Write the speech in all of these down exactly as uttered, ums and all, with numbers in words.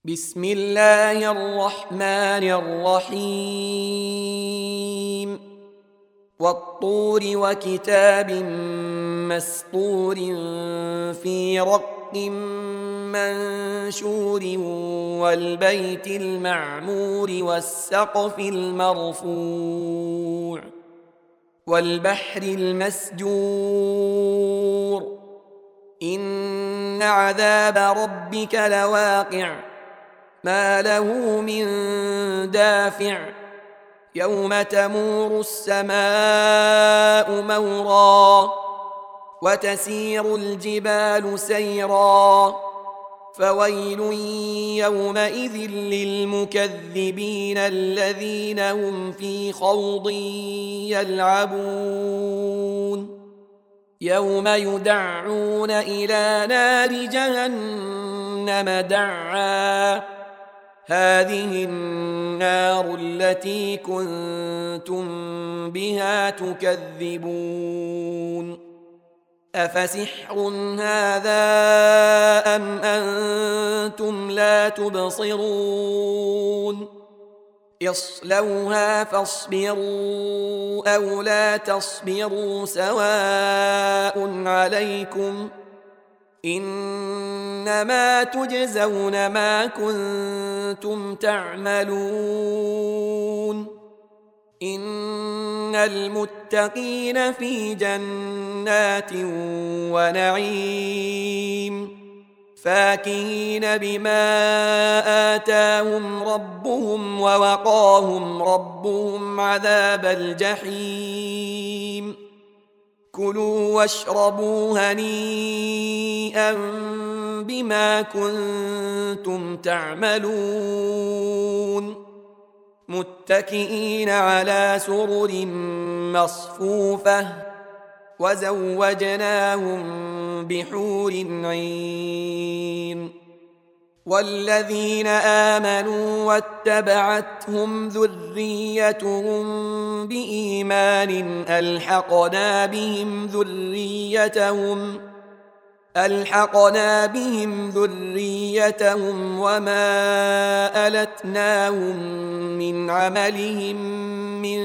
بسم الله الرحمن الرحيم والطور وكتاب مسطور في رق منشور والبيت المعمور والسقف المرفوع والبحر المسجور إن عذاب ربك لواقع ما له من دافع يوم تمور السماء مورا وتسير الجبال سيرا فويل يومئذ للمكذبين الذين هم في خوض يلعبون يوم يدعون إلى نار جهنم دعا هذه النار التي كنتم بها تكذبون أفسحر هذا أم أنتم لا تبصرون اصلوها فاصبروا أو لا تصبروا سواء عليكم إنما تجزون ما كنتم تعملون إن المتقين في جنات ونعيم فاكهين بما آتاهم ربهم ووقاهم ربهم عذاب الجحيم كلوا واشربوا هنيئا بما كنتم تعملون متكئين على سرر مصفوفة وزوجناهم بحور عين والذين آمنوا واتبعتهم ذريتهم بإيمان ألحقنا بهم ذريتهم ألحقنا بهم ذريتهم وما ألتناهم من عملهم من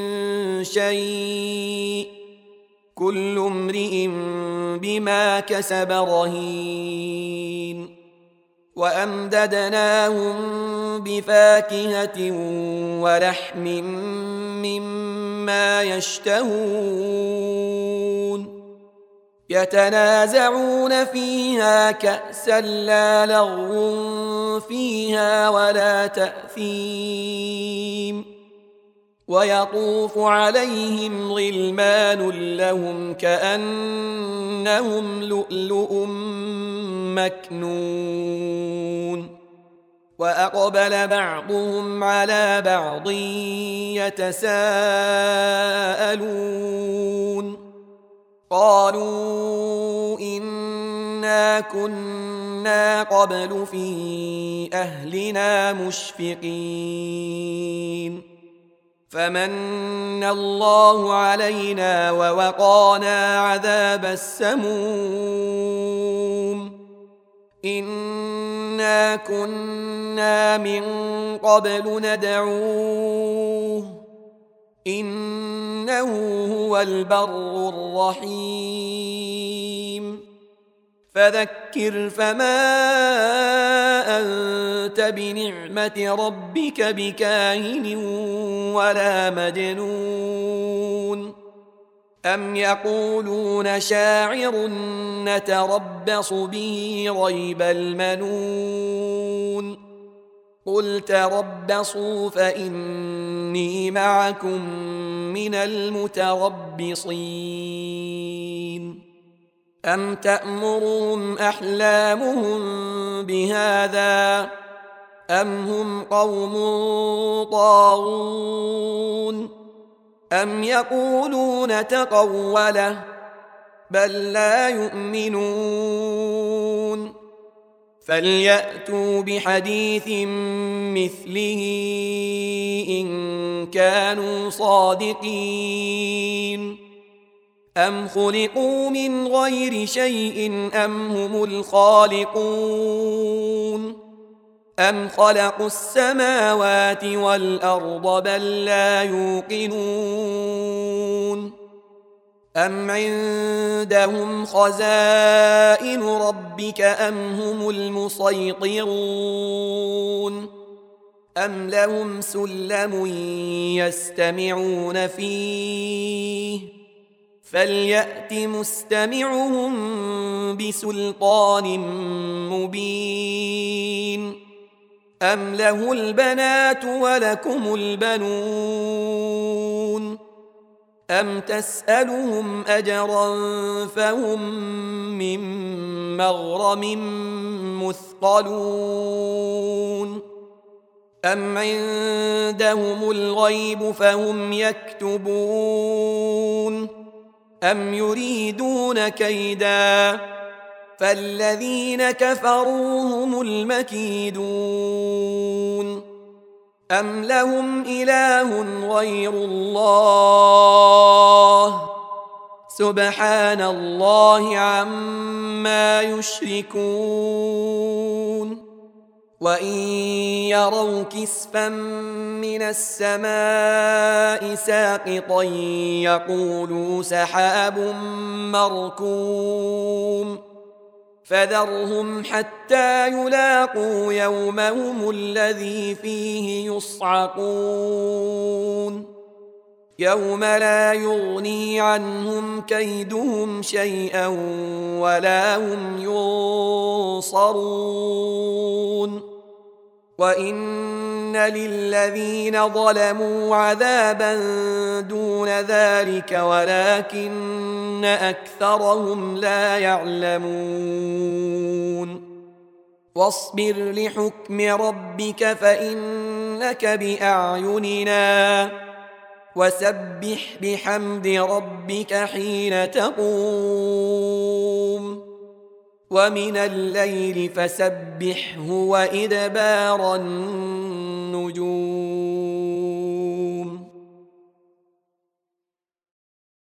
شيء كل امرئ بما كسب رهين وأمددناهم بفاكهة ولحم مما يشتهون يتنازعون فيها كأسا لا لغو فيها ولا تأثيم ويطوف عليهم غلمان لهم كأنهم لؤلؤ مكنون وأقبل بعضهم على بعض يتساءلون قالوا إنا كنا قبل في أهلنا مشفقين فمن الله علينا ووقانا عذاب السموم إنا كنا من قبل ندعوه إنه هو البر الرحيم فذكر فما أنت بنعمة ربك بكاهن ولا مجنون أم يقولون شاعر نتربص به ريب المنون قل تربصوا فإني معكم من المتربصين أم تأمرهم أحلامهم بهذا أم هم قوم طاغون أم يقولون تقوله بل لا يؤمنون فليأتوا بحديث مثله إن كانوا صادقين أم خلقوا من غير شيء أم هم الخالقون أم خلقوا السماوات والأرض بل لا يوقنون أم عندهم خزائن ربك أم هم المسيطرون أم لهم سلم يستمعون فيه فليأت مستمعهم بسلطان مبين أم له البنات ولكم البنون أم تسألهم أجرا فهم من مغرم مثقلون أم عندهم الغيب فهم يكتبون أم يريدون كيدا فالذين كفروا هم المكيدون أم لهم إله غير الله سبحان الله عما يشركون وإن يروا كسفا من السماء ساقطا يقولوا سحاب مركوم فذرهم حتى يلاقوا يومهم الذي فيه يصعقون يوم لا يغني عنهم كيدهم شيئا ولا هم ينصرون وإن للذين ظلموا عذابا دون ذلك ولكن أكثرهم لا يعلمون واصبر لحكم ربك فإنك بأعيننا وسبح بحمد ربك حين تقوم ومن الليل فسبحه وإدبار النجوم